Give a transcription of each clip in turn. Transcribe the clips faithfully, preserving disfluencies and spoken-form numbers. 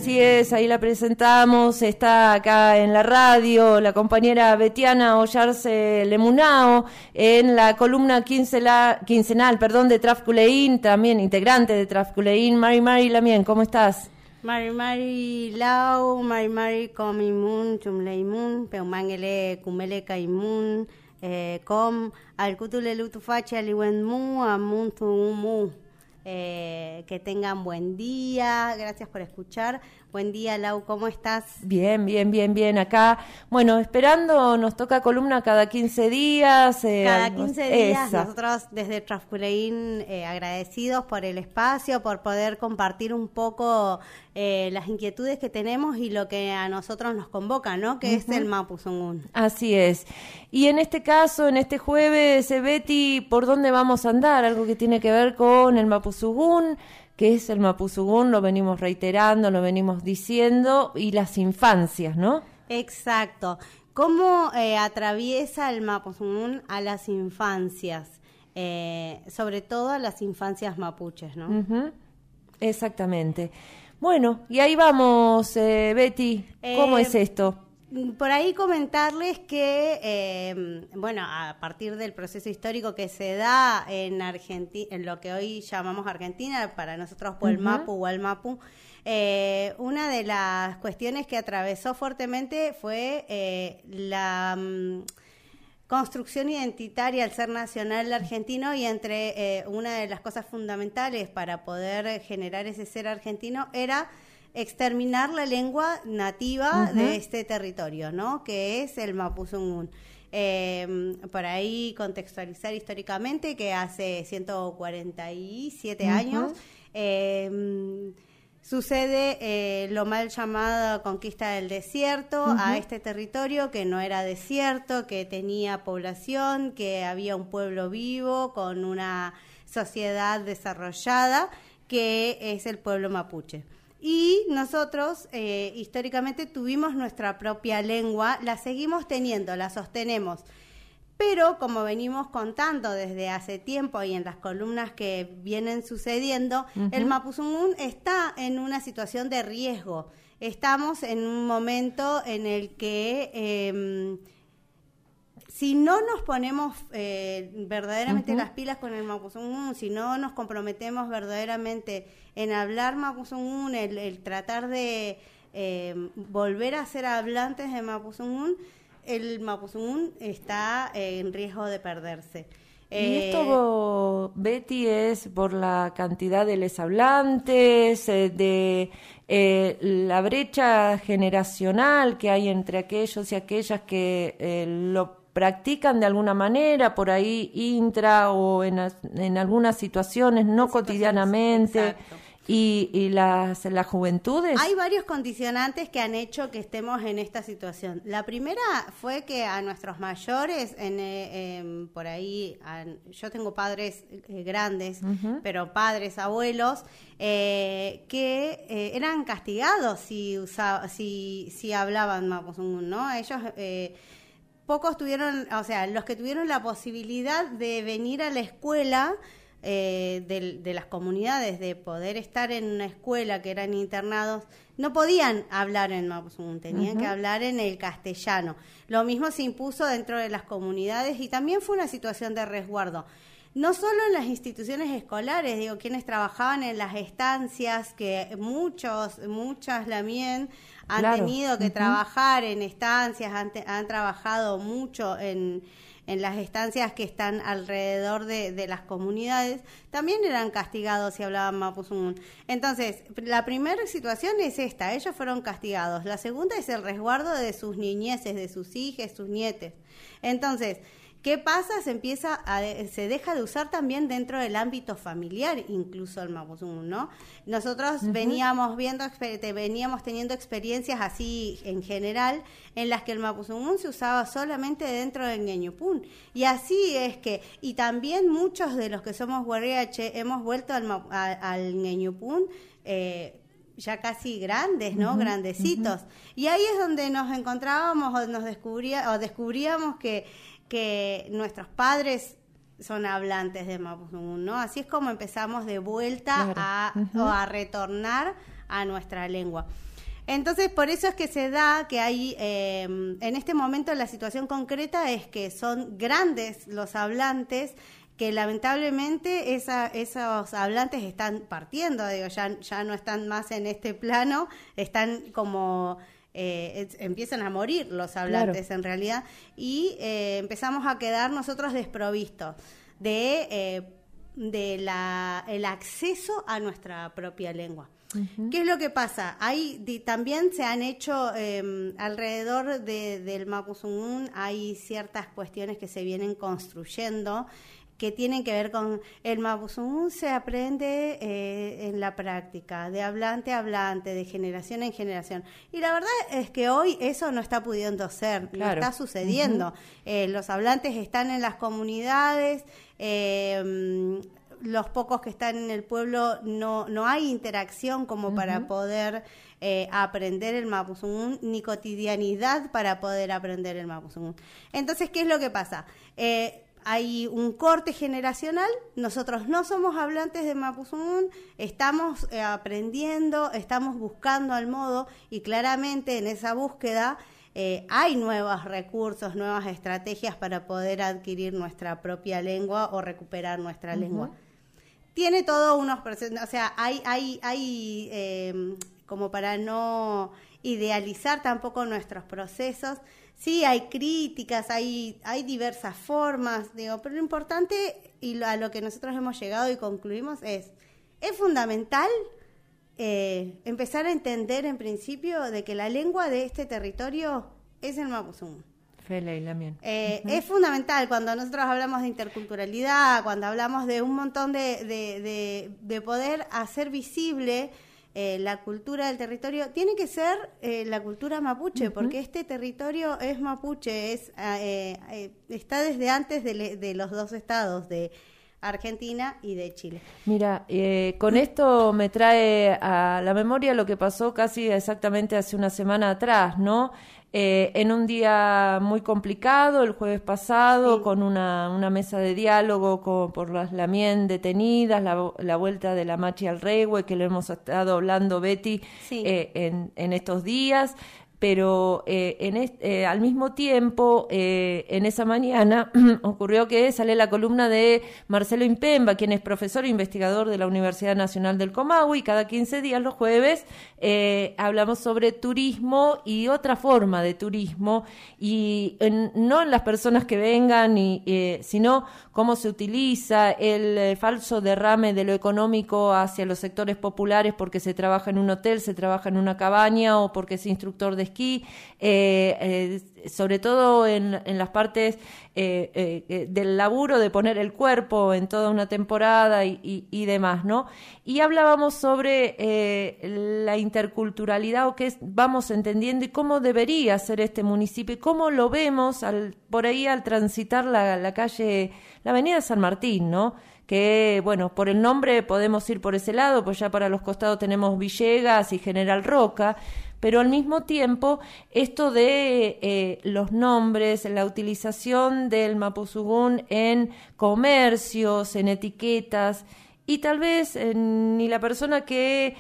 Así es, ahí la presentamos, está acá en la radio la compañera Betiana Ollarse Lemunao en la columna quincela, quincenal perdón, de Trafculeín, también integrante de Trafculeín. Mari Mari Lamien, ¿cómo estás? Mari Mari Lau, Mari Mari Comimun, Chumleimun, Peumangele, Cumele Caimun, Com, Alcutule Lutufache, Aliwenmu, Amuntumu. Eh, que tengan buen día, gracias por escuchar. Buen día, Lau, ¿cómo estás? Bien, bien, bien, bien, acá. Bueno, esperando, nos toca columna cada quince días. Eh, cada quince días, esa. Nosotros desde Trafculeín eh, agradecidos por el espacio, por poder compartir un poco eh, las inquietudes que tenemos y lo que a nosotros nos convoca, ¿no? Que uh-huh. es el Mapuzungún. Así es. Y en este caso, en este jueves, eh, Betty, ¿por dónde vamos a andar? Algo que tiene que ver con el Mapuzungún. ¿Qué es el Mapuzungún? Lo venimos reiterando, lo venimos diciendo, y las infancias, ¿no? Exacto. ¿Cómo eh, atraviesa el Mapuzungún a las infancias? Eh, sobre todo a las infancias mapuches, ¿no? Uh-huh. Exactamente. Bueno, y ahí vamos, eh, Betty. ¿Cómo eh, es esto? Por ahí comentarles que, eh, bueno, a partir del proceso histórico que se da en Argentina, en lo que hoy llamamos Argentina, para nosotros Puelmapu o Almapu, eh, una de las cuestiones que atravesó fuertemente fue eh, la um, construcción identitaria al ser nacional argentino, y entre eh, una de las cosas fundamentales para poder generar ese ser argentino era exterminar la lengua nativa uh-huh. de este territorio, ¿no? Que es el Mapuzungún. Eh, por ahí contextualizar históricamente que hace ciento cuarenta y siete uh-huh. años eh, sucede eh, lo mal llamado conquista del desierto uh-huh. a este territorio que no era desierto, que tenía población, que había un pueblo vivo con una sociedad desarrollada, que es el pueblo mapuche. Y nosotros eh, históricamente tuvimos nuestra propia lengua, la seguimos teniendo, la sostenemos, pero como venimos contando desde hace tiempo y en las columnas que vienen sucediendo, uh-huh. el Mapuzungún está en una situación de riesgo. Estamos en un momento en el que eh, si no nos ponemos eh, verdaderamente uh-huh. las pilas con el Mapuzungún, si no nos comprometemos verdaderamente en hablar Mapuzungún, el, el tratar de eh, volver a ser hablantes de Mapuzungún, el Mapuzungún está eh, en riesgo de perderse. ¿Y eh, esto, Betty, es por la cantidad de les hablantes, eh, de eh, la brecha generacional que hay entre aquellos y aquellas que eh, lo practican de alguna manera, por ahí intra o en, en algunas situaciones, no cotidianamente? Exacto. ¿Y, y las, las juventudes? Hay varios condicionantes que han hecho que estemos en esta situación. La primera fue que a nuestros mayores, en, eh, eh, por ahí, a, yo tengo padres eh, grandes, uh-huh. pero padres, abuelos, eh, que eh, eran castigados si, usaba, si, si hablaban Mapuzungún, ¿no? Ellos... Eh, Pocos tuvieron, o sea, los que tuvieron la posibilidad de venir a la escuela eh, de, de las comunidades, de poder estar en una escuela que eran internados, no podían hablar en Mapuzungún, tenían uh-huh. que hablar en el castellano. Lo mismo se impuso dentro de las comunidades y también fue una situación de resguardo. No solo en las instituciones escolares, digo, quienes trabajaban en las estancias, que muchos, muchas Lamien han claro. tenido que uh-huh. trabajar en estancias, han, te, han trabajado mucho en, en las estancias que están alrededor de, de las comunidades, también eran castigados si hablaban Mapuzungún. Entonces, la primera situación es esta, ellos fueron castigados. La segunda es el resguardo de sus niñeces, de sus hijas, sus nietes. Entonces, ¿qué pasa? Se empieza a, se deja de usar también dentro del ámbito familiar, incluso el Mapuzungún, ¿no? Nosotros uh-huh. veníamos viendo, veníamos teniendo experiencias así en general, en las que el Mapuzungún se usaba solamente dentro del Ñeñupún. Y así es que, y también muchos de los que somos huarriache hemos vuelto al, a, al Ñeñupún, eh, ya casi grandes, ¿no? Uh-huh, grandecitos. Uh-huh. Y ahí es donde nos encontrábamos o nos descubría, o descubríamos que que nuestros padres son hablantes de Mapuzungún, ¿no? Así es como empezamos de vuelta claro. a, uh-huh. o a retornar a nuestra lengua. Entonces, por eso es que se da que hay, eh, en este momento la situación concreta es que son grandes los hablantes, que lamentablemente esa, esos hablantes están partiendo, digo, ya, ya no están más en este plano, están como... Eh, es, empiezan a morir los hablantes, claro, en realidad, y eh, empezamos a quedar nosotros desprovistos de, eh, de la, el acceso a nuestra propia lengua. Uh-huh. ¿Qué es lo que pasa? Hay di, también se han hecho eh, alrededor de, del Mapuzungún, hay ciertas cuestiones que se vienen construyendo que tienen que ver con el Mapuzungún. Se aprende eh, en la práctica, de hablante a hablante, de generación en generación. Y la verdad es que hoy eso no está pudiendo ser, claro, no está sucediendo. Uh-huh. Eh, los hablantes están en las comunidades, eh, los pocos que están en el pueblo no, no hay interacción como uh-huh. para poder eh, aprender el Mapuzungún, ni cotidianidad para poder aprender el Mapuzungún. Entonces, ¿qué es lo que pasa? Eh, Hay un corte generacional, nosotros no somos hablantes de Mapuzungún, estamos eh, aprendiendo, estamos buscando al modo, y claramente en esa búsqueda eh, hay nuevos recursos, nuevas estrategias para poder adquirir nuestra propia lengua o recuperar nuestra uh-huh. lengua. Tiene todo unos procesos, o sea, hay, hay, hay eh, como para no idealizar tampoco nuestros procesos. Sí, hay críticas, hay, hay diversas formas, digo, pero lo importante y lo, a lo que nosotros hemos llegado y concluimos es, es fundamental eh, empezar a entender en principio de que la lengua de este territorio es el Mapuzungún. Eh, uh-huh. Es fundamental cuando nosotros hablamos de interculturalidad, cuando hablamos de un montón de, de, de, de poder hacer visible Eh, la cultura del territorio, tiene que ser eh, la cultura mapuche, uh-huh. porque este territorio es mapuche, es eh, eh, está desde antes de, de los dos estados, de Argentina y de Chile. Mira, eh, con esto me trae a la memoria lo que pasó casi exactamente hace una semana atrás, ¿no? Eh, en un día muy complicado, el jueves pasado, sí. con una, una mesa de diálogo con, por las Lamien detenidas, la, la vuelta de la Machi al Rehue, que lo hemos estado hablando, Betty, sí. eh, en, en estos días. Pero eh, en est- eh, al mismo tiempo, eh, en esa mañana ocurrió que sale la columna de Marcelo Impemba, quien es profesor e investigador de la Universidad Nacional del Comahue, y cada quince días, los jueves, eh, hablamos sobre turismo y otra forma de turismo, y en, no en las personas que vengan, y, eh, sino cómo se utiliza el eh, falso derrame de lo económico hacia los sectores populares porque se trabaja en un hotel, se trabaja en una cabaña o porque es instructor de esquí, eh, eh, sobre todo en, en las partes eh, eh, del laburo de poner el cuerpo en toda una temporada y, y, y demás, ¿no? Y hablábamos sobre eh, la interculturalidad o qué es, vamos entendiendo y cómo debería ser este municipio y cómo lo vemos al, por ahí al transitar la, la calle, la avenida San Martín, ¿no? Que, bueno, por el nombre podemos ir por ese lado, pues ya para los costados tenemos Villegas y General Roca, pero al mismo tiempo esto de eh, los nombres, la utilización del Mapuzungún en comercios, en etiquetas, y tal vez eh, ni la persona que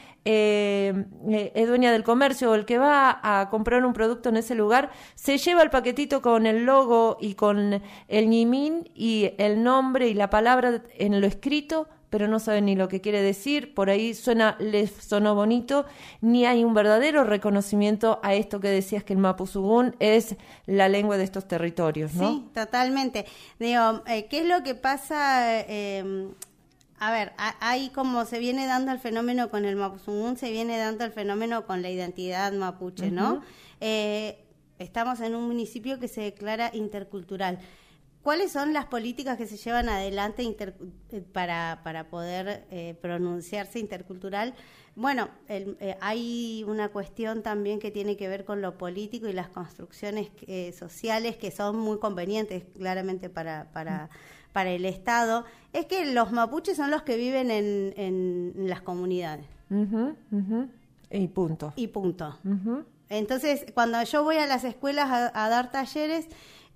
eh, es dueña del comercio o el que va a comprar un producto en ese lugar se lleva el paquetito con el logo y con el ñimín y el nombre y la palabra en lo escrito, pero no saben ni lo que quiere decir, por ahí suena, les sonó bonito, ni hay un verdadero reconocimiento a esto que decías que el Mapuzungún es la lengua de estos territorios, ¿no? Sí, totalmente. Digo, eh, ¿qué es lo que pasa? Eh, a ver, ahí como se viene dando el fenómeno con el Mapuzungún, se viene dando el fenómeno con la identidad mapuche, ¿no? Uh-huh. Eh, estamos en un municipio que se declara intercultural. ¿Cuáles son las políticas que se llevan adelante inter, para, para poder eh, pronunciarse intercultural? Bueno, el, eh, hay una cuestión también que tiene que ver con lo político y las construcciones eh, sociales que son muy convenientes claramente para, para, para el Estado. Es que los mapuches son los que viven en, en, en las comunidades. Uh-huh, uh-huh. Y punto. Y punto. Uh-huh. Entonces, cuando yo voy a las escuelas a, a dar talleres,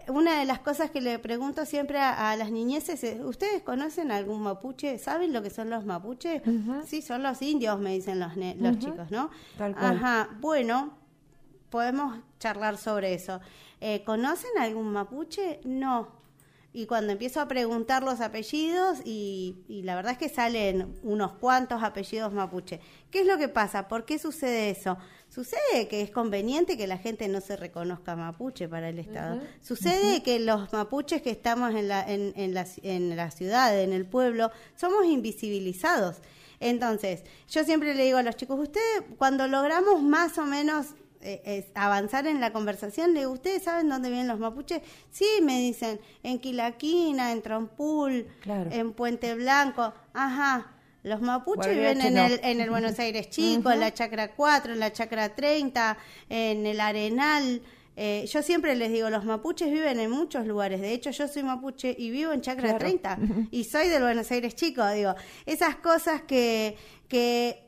una de las cosas que le pregunto siempre a, a las niñeces es, ¿ustedes conocen algún mapuche? ¿Saben lo que son los mapuches? Uh-huh. Sí, son los indios, me dicen los, ne- los uh-huh. chicos, ¿no? Tal cual. Ajá, bueno, podemos charlar sobre eso. Eh, ¿Conocen algún mapuche? No. Y cuando empiezo a preguntar los apellidos, y, y la verdad es que salen unos cuantos apellidos mapuche. ¿Qué es lo que pasa? ¿Por qué sucede eso? Sucede que es conveniente que la gente no se reconozca mapuche para el Estado. Uh-huh. Sucede uh-huh. que los mapuches que estamos en la, en, en, la, en la ciudad, en el pueblo, somos invisibilizados. Entonces, yo siempre le digo a los chicos, ustedes cuando logramos más o menos Eh, es avanzar en la conversación, le digo, ¿ustedes saben dónde vienen los mapuches? Sí, me dicen, en Quilaquina, en Trompul, claro. en Puente Blanco. Ajá, los mapuches viven en, no. el, en el Buenos Aires Chico, uh-huh. en la Chacra cuatro, en la Chacra treinta, en el Arenal. Eh, yo siempre les digo, los mapuches viven en muchos lugares. De hecho, yo soy mapuche y vivo en Chacra claro. treinta y soy del Buenos Aires Chico. Digo, esas cosas que... que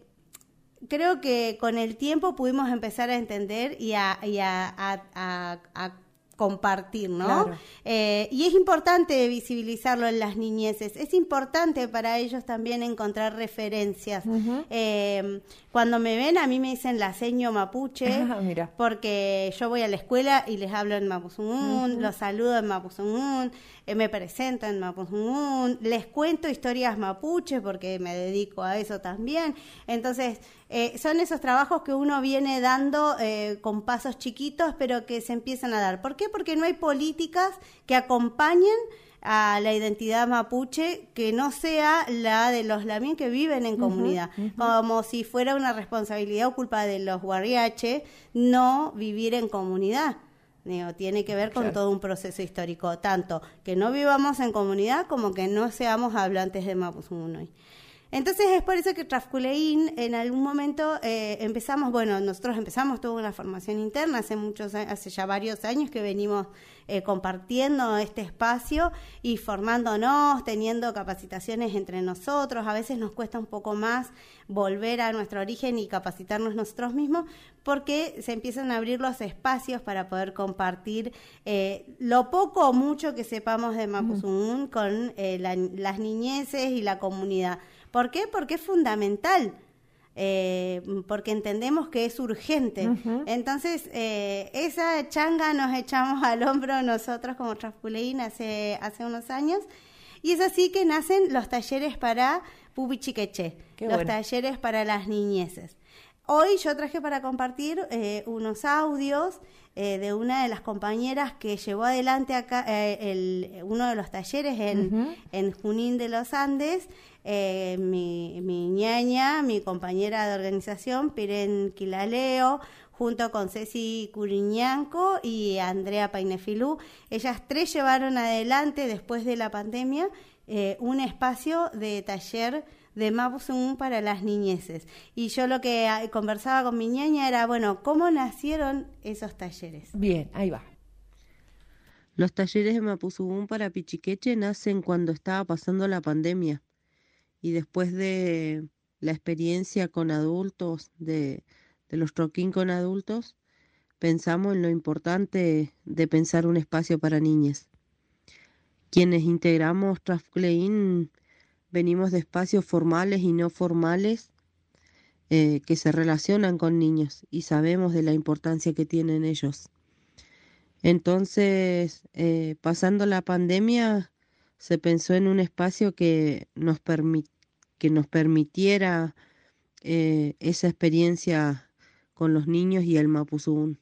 creo que con el tiempo pudimos empezar a entender y a, y a, a, a, a compartir, ¿no? Claro. Eh, y es importante visibilizarlo en las niñeces, es importante para ellos también encontrar referencias. Uh-huh. Eh, cuando me ven, a mí me dicen la seño mapuche, ah, mira. Porque yo voy a la escuela y les hablo en mapuzungún, uh-huh. los saludo en mapuzungún, eh, me presento en mapuzungún, les cuento historias mapuche porque me dedico a eso también. Entonces, eh, son esos trabajos que uno viene dando eh, con pasos chiquitos, pero que se empiezan a dar. ¿Por qué? Porque no hay políticas que acompañen a la identidad mapuche que no sea la de los lamín que viven en comunidad, uh-huh, uh-huh. como si fuera una responsabilidad o culpa de los guarriache no vivir en comunidad. Digo, tiene que ver con claro. todo un proceso histórico, tanto que no vivamos en comunidad como que no seamos hablantes de mapuzungún. Entonces es por eso que Trafkulein en algún momento eh, empezamos, bueno, nosotros empezamos toda una formación interna hace muchos, hace ya varios años que venimos eh, compartiendo este espacio y formándonos, teniendo capacitaciones entre nosotros. A veces nos cuesta un poco más volver a nuestro origen y capacitarnos nosotros mismos porque se empiezan a abrir los espacios para poder compartir eh, lo poco o mucho que sepamos de mapuzungún uh-huh. con eh, la, las niñeces y la comunidad. ¿Por qué? Porque es fundamental, eh, porque entendemos que es urgente. Uh-huh. Entonces, eh, esa changa nos echamos al hombro nosotros como Trafkulein hace, hace unos años, y es así que nacen los talleres para Pupichiqueche, los bueno. talleres para las niñeces. Hoy yo traje para compartir eh, unos audios eh, de una de las compañeras que llevó adelante acá eh, el, uno de los talleres en, uh-huh. en Junín de los Andes. Eh, mi, mi ñaña, mi compañera de organización, Piren Quilaleo, junto con Ceci Curiñanco y Andrea Painefilú. Ellas tres llevaron adelante, después de la pandemia, eh, un espacio de taller de mapuzungún para las niñeces. Y yo lo que conversaba con mi ñaña era, bueno, ¿cómo nacieron esos talleres? Bien, ahí va. Los talleres de mapuzungún para Pichiqueche nacen cuando estaba pasando la pandemia. Y después de la experiencia con adultos, de, de los troquín con adultos, pensamos en lo importante de pensar un espacio para niñas. Quienes integramos Trafkulein venimos de espacios formales y no formales eh, que se relacionan con niños y sabemos de la importancia que tienen ellos. Entonces, eh, pasando la pandemia, se pensó en un espacio que nos, permi- que nos permitiera eh, esa experiencia con los niños y el mapuzungún.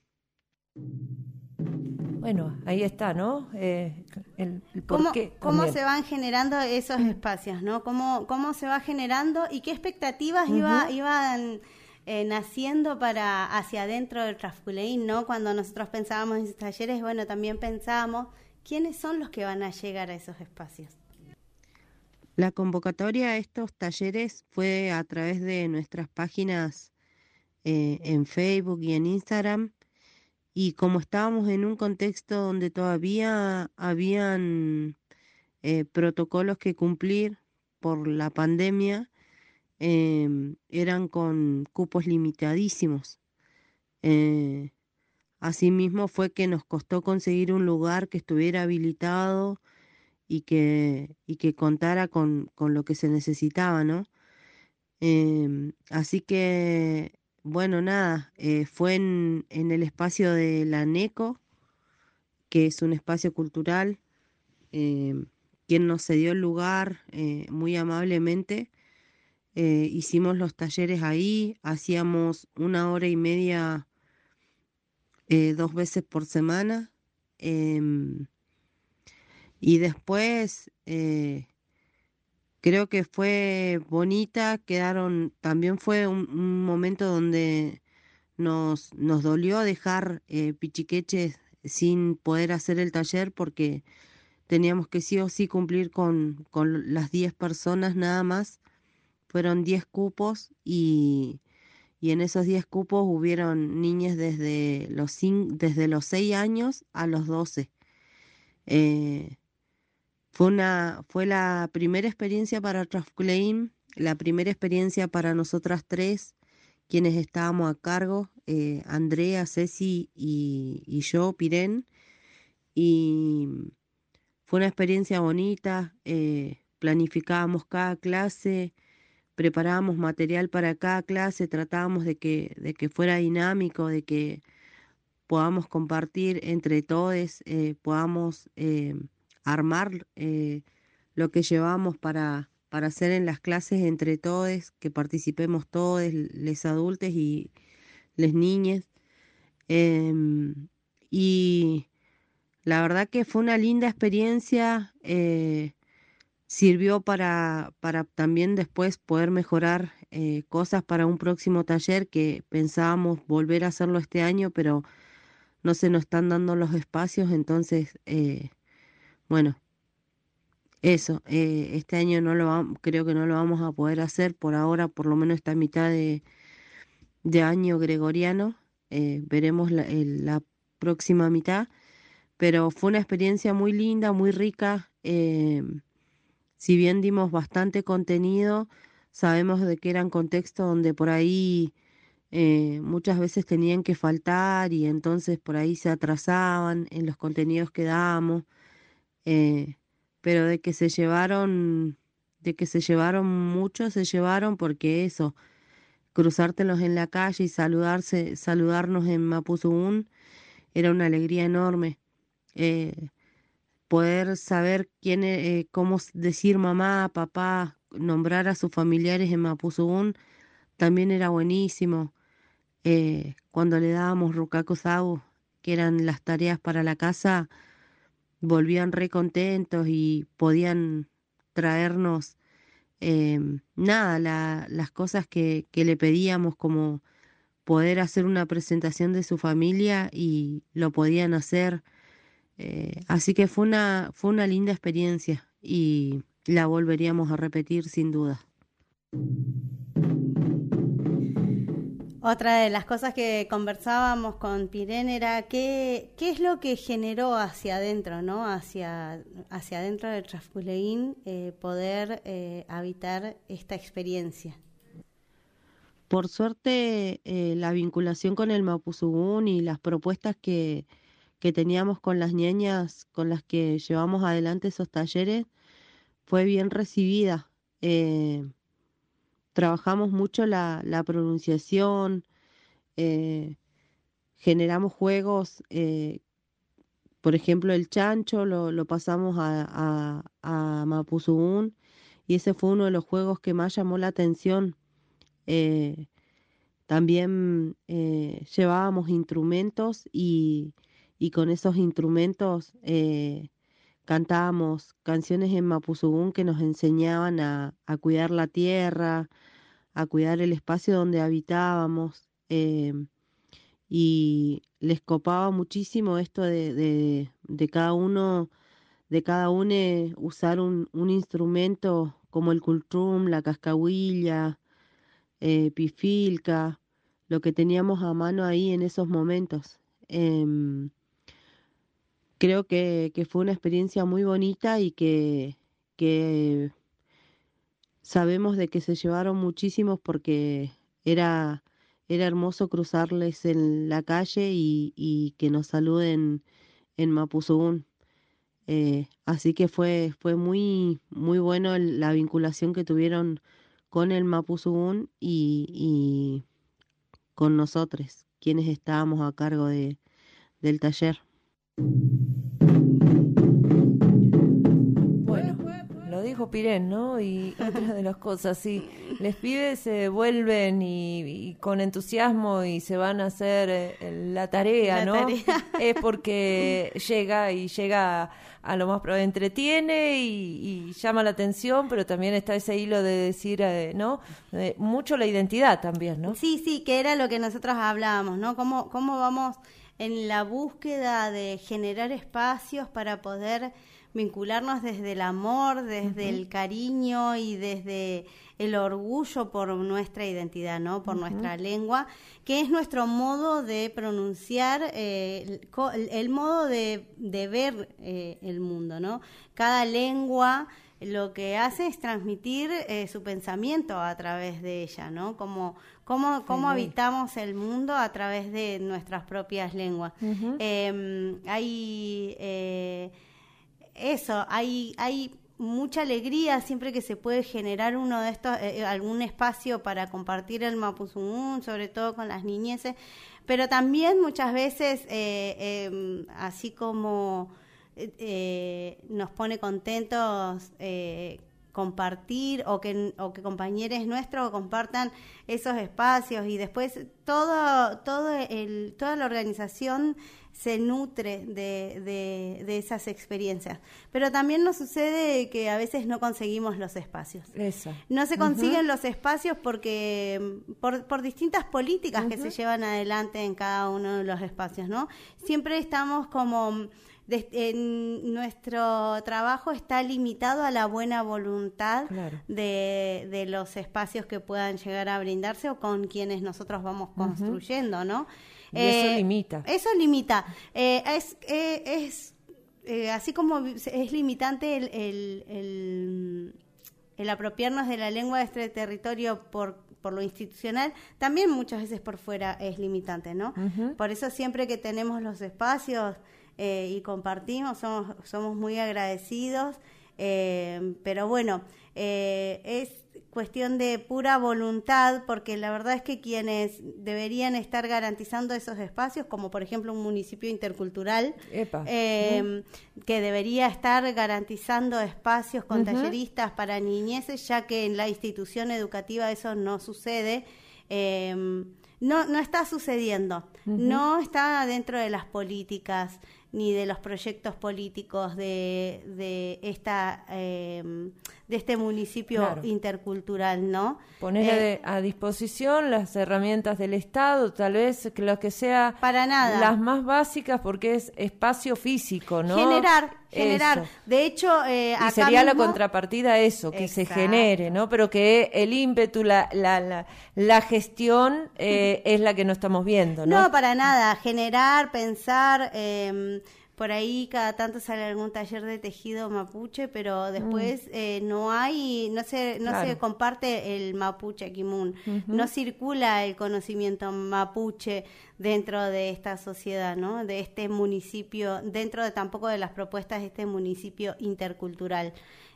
Bueno, ahí está, ¿no? Eh, el, el por ¿Cómo, qué ¿Cómo se van generando esos espacios, ¿no? ¿Cómo, cómo se va generando y qué expectativas uh-huh. iba, iban eh, naciendo para hacia adentro del Trafkulein, ¿no? Cuando nosotros pensábamos en esos talleres, bueno, también pensábamos quiénes son los que van a llegar a esos espacios. La convocatoria a estos talleres fue a través de nuestras páginas eh, en Facebook y en Instagram. Y como estábamos en un contexto donde todavía habían eh, protocolos que cumplir por la pandemia, eh, eran con cupos limitadísimos. Eh, Asimismo fue que nos costó conseguir un lugar que estuviera habilitado y que, y que contara con, con lo que se necesitaba, ¿no? Em, así que, bueno, nada, eh, fue en, en el espacio de la NECO, que es un espacio cultural, em, quien nos cedió el lugar eh, muy amablemente. Eh, hicimos los talleres ahí, hacíamos una hora y media eh, dos veces por semana. em, y después eh, creo que fue bonita, quedaron, también fue un, un momento donde nos, nos dolió dejar eh, Pichiqueches sin poder hacer el taller porque teníamos que sí o sí cumplir con, con las diez personas nada más. Fueron diez cupos y, y en esos diez cupos hubieron niñas desde los, cin- desde los seis años a los doce. Eh, fue una, fue la primera experiencia para Trafkulein, la primera experiencia para nosotras tres, quienes estábamos a cargo, eh, Andrea, Ceci y, y yo, Pirén. Y fue una experiencia bonita, eh, planificábamos cada clase, preparábamos material para cada clase, tratábamos de que, de que fuera dinámico, de que podamos compartir entre todos, eh, podamos eh, armar eh, lo que llevamos para, para hacer en las clases entre todos, que participemos todos, les adultos y les niñas. Em, y la verdad que fue una linda experiencia, eh, sirvió para, para también después poder mejorar eh, cosas para un próximo taller que pensábamos volver a hacerlo este año, pero no se nos están dando los espacios, entonces, eh, bueno, eso, eh, este año no lo vam- creo que no lo vamos a poder hacer por ahora, por lo menos esta mitad de, de año gregoriano, eh, veremos la, el- la próxima mitad, pero fue una experiencia muy linda, muy rica, eh, si bien dimos bastante contenido, sabemos de que eran contextos donde por ahí eh, muchas veces tenían que faltar y entonces por ahí se atrasaban en los contenidos que dábamos, eh, pero de que se llevaron, de que se llevaron mucho, se llevaron porque eso, cruzártelos en la calle y saludarse, saludarnos en Mapuzungún era una alegría enorme. eh, Poder saber quién, e- eh, cómo s- decir mamá, papá, nombrar a sus familiares en Mapuzungún también era buenísimo. Eh, cuando le dábamos Rucacosabu, que eran las tareas para la casa, volvían re contentos y podían traernos em, nada, la- las cosas que, que le pedíamos, como poder hacer una presentación de su familia y lo podían hacer. Eh, así que fue una, fue una linda experiencia y la volveríamos a repetir sin duda. Otra de las cosas que conversábamos con Pirén era qué, qué es lo que generó hacia adentro, ¿no? Hacia, hacia adentro de Trafkulein, eh, poder eh, habitar esta experiencia. Por suerte, eh, la vinculación con el Mapuzugún y las propuestas que, que teníamos con las niñas con las que llevamos adelante esos talleres fue bien recibida. Eh, Trabajamos mucho la, la pronunciación, eh, generamos juegos, eh, por ejemplo, el chancho lo, lo pasamos a, a, a Mapuzugún y ese fue uno de los juegos que más llamó la atención. Eh, También eh, llevábamos instrumentos y, y con esos instrumentos eh, cantábamos canciones en Mapuzugún que nos enseñaban a, a cuidar la tierra, a cuidar el espacio donde habitábamos. eh, y les copaba muchísimo esto de, de, de cada uno, de cada uno usar un, un instrumento como el cultrum, la cascahuilla, eh, pifilca, lo que teníamos a mano ahí en esos momentos. Em, Creo que, que fue una experiencia muy bonita y que, que sabemos de que se llevaron muchísimos porque era, era hermoso cruzarles en la calle y, y que nos saluden en Mapuzugún. Eh, así que fue, fue muy, muy bueno el- la vinculación que tuvieron con el Mapuzugún y, y con nosotros, quienes estábamos a cargo de, del taller. Bueno, lo dijo Pirén, ¿no? Y otra de las cosas, sí, les pibes se vuelven y, y con entusiasmo y se van a hacer eh, la tarea, La ¿no? tarea. Es porque llega y llega a lo más probable, entretiene y, y llama la atención, pero también está ese hilo de decir, eh, ¿no? Eh, mucho la identidad también, ¿no? Sí, sí, que era lo que nosotros hablábamos, ¿no? Cómo, cómo vamos en la búsqueda de generar espacios para poder vincularnos desde el amor, desde uh-huh. el cariño y desde el orgullo por nuestra identidad, ¿no? Por uh-huh. nuestra lengua, que es nuestro modo de pronunciar, eh, el, el modo de, de ver eh, el mundo, ¿no? Cada lengua lo que hace es transmitir eh, su pensamiento a través de ella, ¿no? Como cómo, cómo sí, habitamos el mundo a través de nuestras propias lenguas. Uh-huh. Eh, hay eh, eso, hay hay mucha alegría siempre que se puede generar uno de estos, eh, algún espacio para compartir el Mapuzungún, sobre todo con las niñeces, pero también muchas veces, eh, eh, así como eh, nos pone contentos eh, compartir o que o que compañeros nuestros compartan esos espacios y después todo todo el toda la organización se nutre de, de, de esas experiencias. Pero también nos sucede que a veces no conseguimos los espacios. Eso. No se consiguen uh-huh. los espacios porque por, por distintas políticas uh-huh. que se llevan adelante en cada uno de los espacios, ¿no? Siempre estamos como... De, en nuestro trabajo está limitado a la buena voluntad claro. de, de los espacios que puedan llegar a brindarse o con quienes nosotros vamos uh-huh. construyendo, ¿no? Y eh, eso limita. Eso limita. Eh, es eh, es eh, así como es limitante el, el, el, el apropiarnos de la lengua de este territorio por por lo institucional, también muchas veces por fuera es limitante, ¿no? Uh-huh. Por eso siempre que tenemos los espacios eh, y compartimos, somos, somos muy agradecidos, eh, pero bueno, eh, es cuestión de pura voluntad, porque la verdad es que quienes deberían estar garantizando esos espacios, como por ejemplo un municipio intercultural, eh, uh-huh. que debería estar garantizando espacios con uh-huh. talleristas para niñeces, ya que en la institución educativa eso no sucede, eh, no, no está sucediendo, uh-huh. no está dentro de las políticas ni de los proyectos políticos de, de esta eh, de este municipio claro. intercultural, ¿no? Poner eh, a disposición las herramientas del Estado, tal vez que lo que sea para nada. Las más básicas, porque es espacio físico, ¿no? Generar, generar. Eso. De hecho, eh, y acá sería mismo... la contrapartida eso, que Exacto. se genere, ¿no? Pero que el ímpetu, la la la, la gestión eh, es la que no estamos viendo, ¿no? No, para nada. Generar, pensar. Eh, Por ahí cada tanto sale algún taller de tejido mapuche, pero después mm. eh, no hay, no se no claro. se comparte el mapuche kimun, uh-huh. no circula el conocimiento mapuche dentro de esta sociedad, ¿no? De este municipio, dentro de tampoco de las propuestas de este municipio intercultural.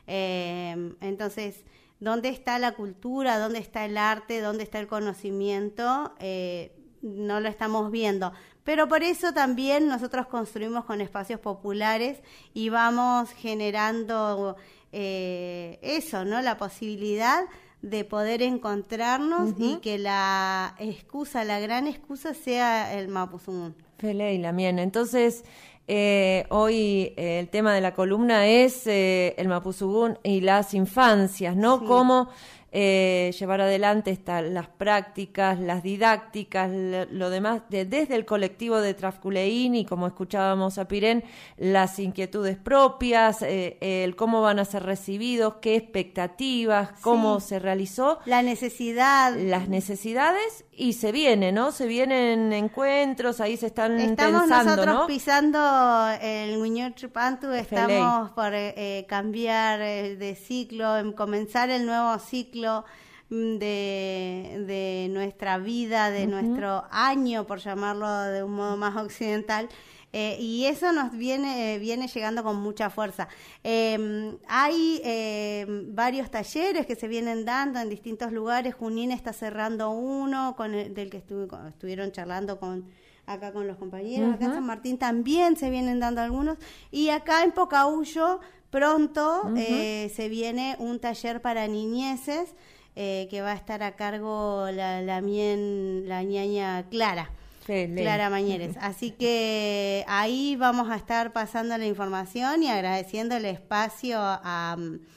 Eh, entonces, ¿dónde está la cultura? ¿Dónde está el arte? ¿Dónde está el conocimiento? Eh, no lo estamos viendo. Pero por eso también nosotros construimos con espacios populares y vamos generando eh, eso, ¿no? La posibilidad de poder encontrarnos uh-huh. y que la excusa, la gran excusa sea el Mapuzungún. Feleila, bien. Entonces, eh, hoy eh, el tema de la columna es eh, el Mapuzungún y las infancias, ¿no? Sí. Cómo Eh, llevar adelante esta, las prácticas, las didácticas, lo, lo demás, de, desde el colectivo de Trafculeín y como escuchábamos a Pirén, las inquietudes propias, eh, el cómo van a ser recibidos, qué expectativas, cómo sí. se realizó. La necesidad. Las necesidades y se viene, ¿no? Se vienen encuentros, ahí se están estamos pensando, nosotros ¿no? pisando el Muñoz Tripantu, estamos por eh, cambiar eh, de ciclo, en comenzar el nuevo ciclo. de, de nuestra vida, de uh-huh. nuestro año, por llamarlo de un modo más occidental. Eh, y eso nos viene eh, viene llegando con mucha fuerza. Eh, hay eh, varios talleres que se vienen dando en distintos lugares. Junín está cerrando uno con el, del que estuve, con, estuvieron charlando con acá con los compañeros. Uh-huh. Acá en San Martín también se vienen dando algunos. Y acá en Pocahuyo pronto uh-huh. eh, se viene un taller para niñeces eh, que va a estar a cargo la, la, mien, la ñaña Clara. Fele. Clara Mañeres. Así que ahí vamos a estar pasando la información y agradeciendo el espacio a,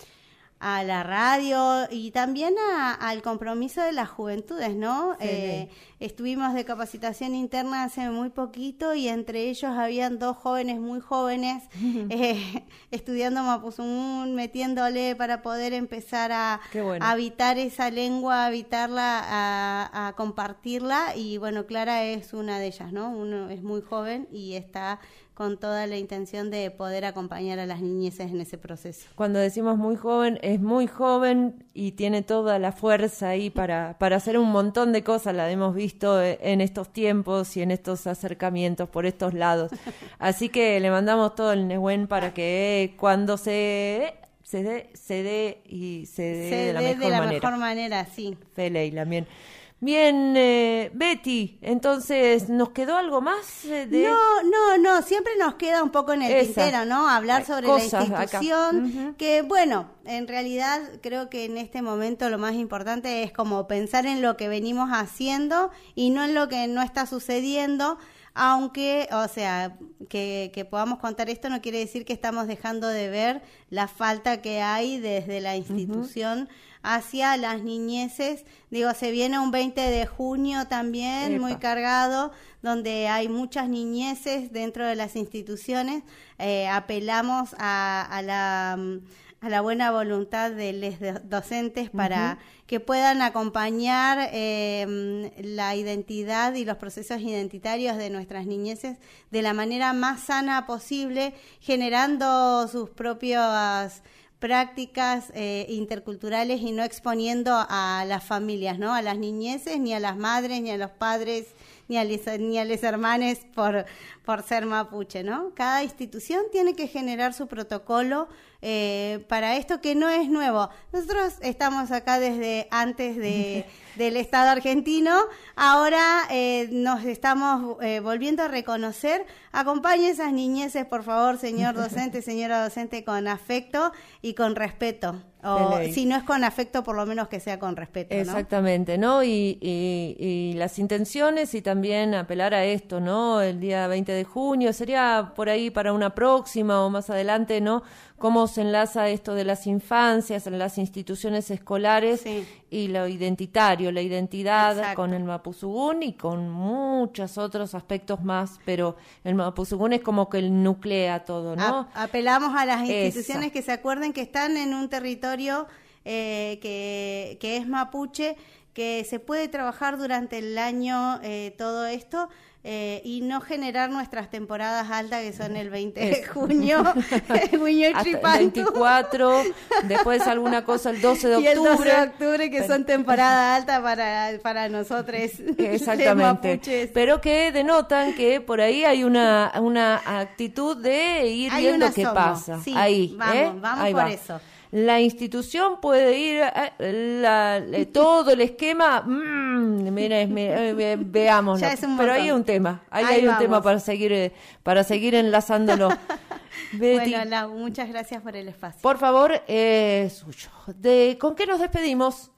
a la radio y también a, al compromiso de las juventudes, ¿no? Eh, estuvimos de capacitación interna hace muy poquito y entre ellos habían dos jóvenes muy jóvenes uh-huh. eh, estudiando Mapuzungún, metiéndole para poder empezar a, bueno. a habitar esa lengua, a habitarla, a, a compartirla y bueno, Clara es una de ellas, ¿no? Uno es muy joven y está con toda la intención de poder acompañar a las niñeces en ese proceso. Cuando decimos muy joven, es muy joven y tiene toda la fuerza ahí para, para hacer un montón de cosas, la hemos visto en estos tiempos y en estos acercamientos por estos lados. Así que le mandamos todo el Nehuen para que cuando se... se dé, se dé y se dé se de la dé mejor de la manera. mejor manera, sí. Feleila, bien. Bien, eh, Betty, entonces, ¿nos quedó algo más? De... No, no, no, siempre nos queda un poco en el Esa. tintero, ¿no? Hablar sobre la institución, uh-huh. que bueno, en realidad creo que en este momento lo más importante es como pensar en lo que venimos haciendo y no en lo que no está sucediendo, aunque, o sea, que, que podamos contar esto no quiere decir que estamos dejando de ver la falta que hay desde la institución uh-huh. hacia las niñeces. Digo, se viene un veinte de junio también, Epa. muy cargado, donde hay muchas niñeces dentro de las instituciones. Eh, apelamos a, a la... a la buena voluntad de los docentes para uh-huh. que puedan acompañar eh, la identidad y los procesos identitarios de nuestras niñeces de la manera más sana posible, generando sus propias prácticas eh, interculturales y no exponiendo a las familias, ¿no? A las niñeces, ni a las madres, ni a los padres, ni a les, ni a les hermanes por, por ser mapuche, ¿no? Cada institución tiene que generar su protocolo eh, para esto que no es nuevo. Nosotros estamos acá desde antes de, del Estado argentino, ahora eh, nos estamos eh, volviendo a reconocer. Acompañe esas niñeces, por favor, señor docente, señora docente, con afecto y con respeto. O si no es con afecto, por lo menos que sea con respeto, ¿no? Exactamente, ¿no? Y, y, y las intenciones y también apelar a esto, ¿no? El día veinte de junio, sería por ahí para una próxima o más adelante, ¿no? Cómo se enlaza esto de las infancias en las instituciones escolares sí. y lo identitario, la identidad Exacto. con el Mapuzungún y con muchos otros aspectos más, pero el Mapuzungún es como que el nuclea todo, ¿no? A- apelamos a las instituciones Esa. que se acuerden que están en un territorio eh, que, que es mapuche, que se puede trabajar durante el año eh, todo esto eh, y no generar nuestras temporadas altas que son el veinte de junio, junio hasta el veinticuatro, después alguna cosa el doce de octubre. Y el doce de octubre que son temporada alta para, para nosotros. Exactamente. Pero que denotan que por ahí hay una, una actitud de ir hay viendo qué pasa. Sí, ahí, vamos, ¿eh? vamos ahí por va. eso. La institución puede ir, eh, la, la, todo el esquema, mmm, mire, mire, ve, veámoslo. Pero ahí hay un tema, ahí, ahí hay vamos. un tema para seguir, eh, para seguir enlazándolo. Betty, bueno, Lau, muchas gracias por el espacio. Por favor, eh, suyo. De, ¿Con qué nos despedimos?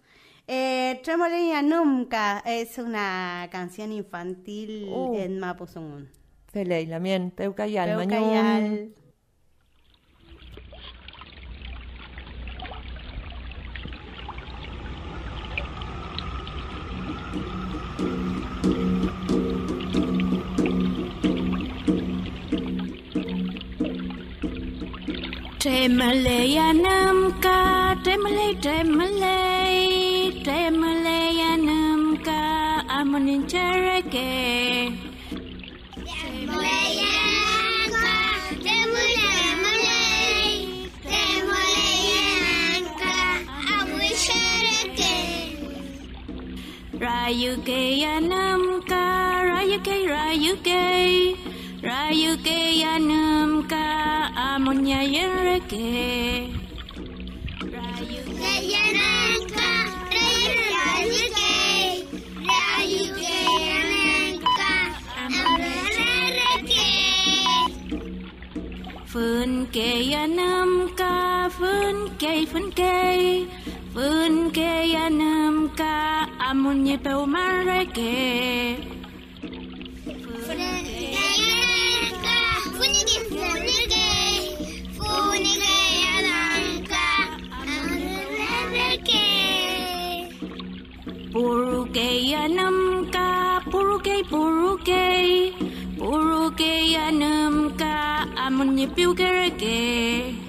Eh, Tremoleña Nunca es una canción infantil uh. en Mapuzungún. Feleila, bien, Peucayal, Peucayal. Tremalaya namka, tremalay, tremalay, tremalaya namka, amonin charake. Tremalaya namka, tremalay, tremalay, tremalaya namka, amonin charake. Rayukeyanamka, Rayuke, Rayuke, Rayukeyanamka, Amonya Yereke. Rayukeyanamka, Rayuke, Rayukeyanamka, Amonya Yereke. Funkeyanamka, Funke, Funke, Funkeyanamka, Amonya Peumareke. Funkeyanamka, Funike, Funike, Funikeyanamka, Amonya Yereke. Purukeyanamka, Puruke, Puruke, Purukeyanamka, Amonya Piukereke.